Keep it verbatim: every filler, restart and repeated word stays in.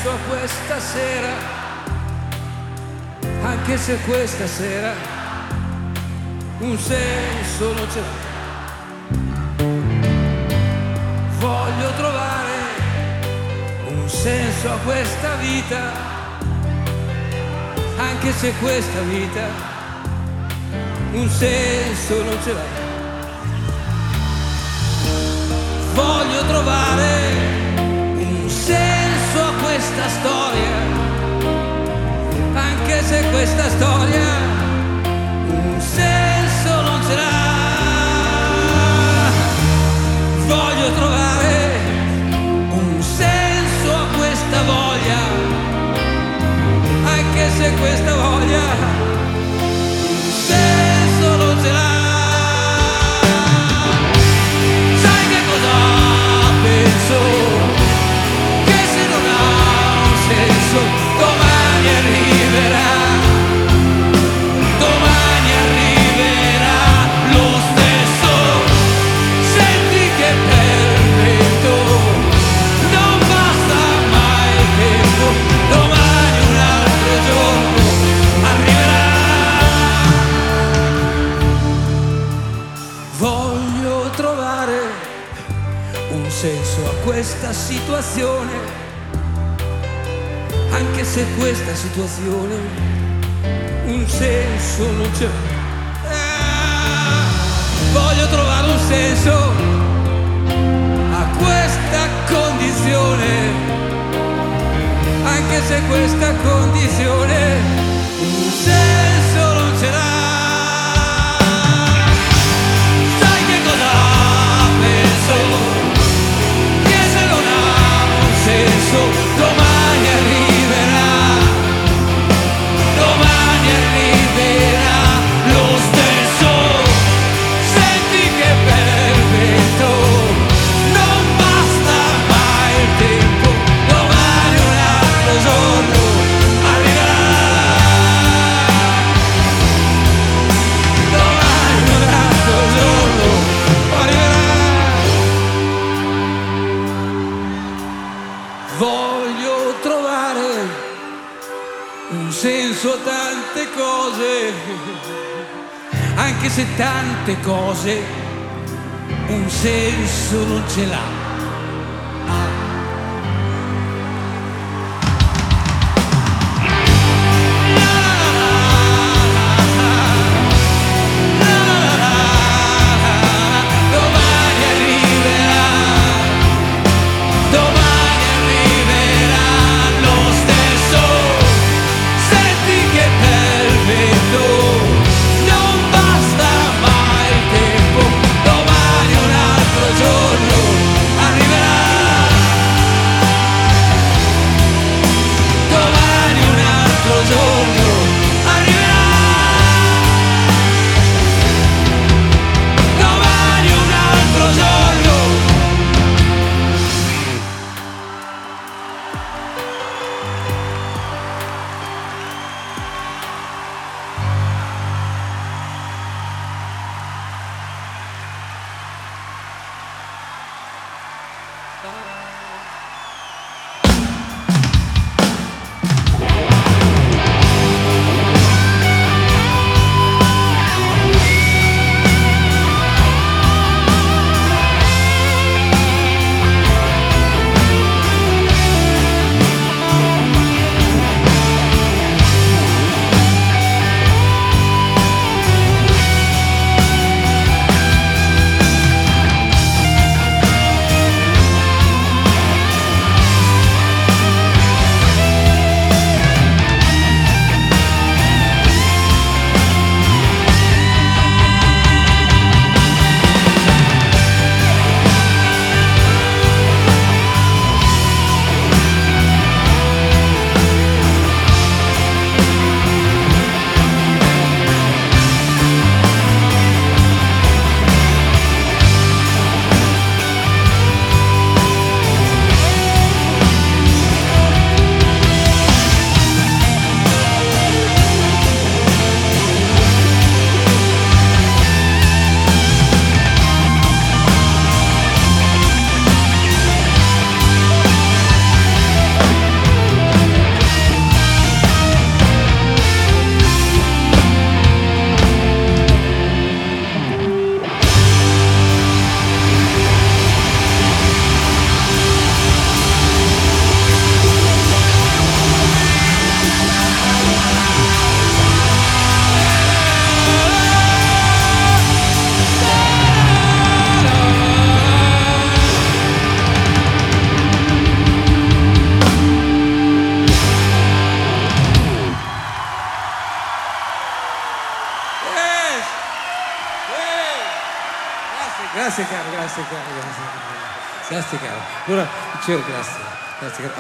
senso a questa sera, anche se questa sera un senso non ce l'ha. Voglio trovare un senso a questa vita, anche se questa vita un senso non ce l'ha. Voglio trovare un senso a questa storia, anche se questa storia un senso non ce l'ha. Voglio trovare un senso a questa voglia, anche se questa voglia un senso non ce l'ha. Sai che cosa penso? Che se non ha un senso domani arriverà, domani arriverà lo stesso. Senti che perfetto, non basta mai il tempo, domani un altro giorno arriverà. Voglio trovare un senso a questa situazione, anche se questa situazione un senso non c'è. Ah, voglio trovare un senso a questa condizione, anche se questa condizione un senso non ce l'ha. Sai che cosa penso? Che se non ha un senso domani arriverà, domani arriverà lo stesso. Senti che perfetto, non basta mai il tempo, domani un altro giorno arriverà, domani un altro giorno arriverà. Voglio trovare un senso a tante cose, anche se tante cose un senso non ce l'ha. Domani arriverà, domani arriverà lo stesso. Senti che perfetto, non basta mai il tempo, domani un altro giorno arriverà, domani un altro giorno arriverà, domani un altro giorno. Grazie caro, grazie caro, grazie caro. Grazie caro. Allora, dicevo grazie, grazie caro.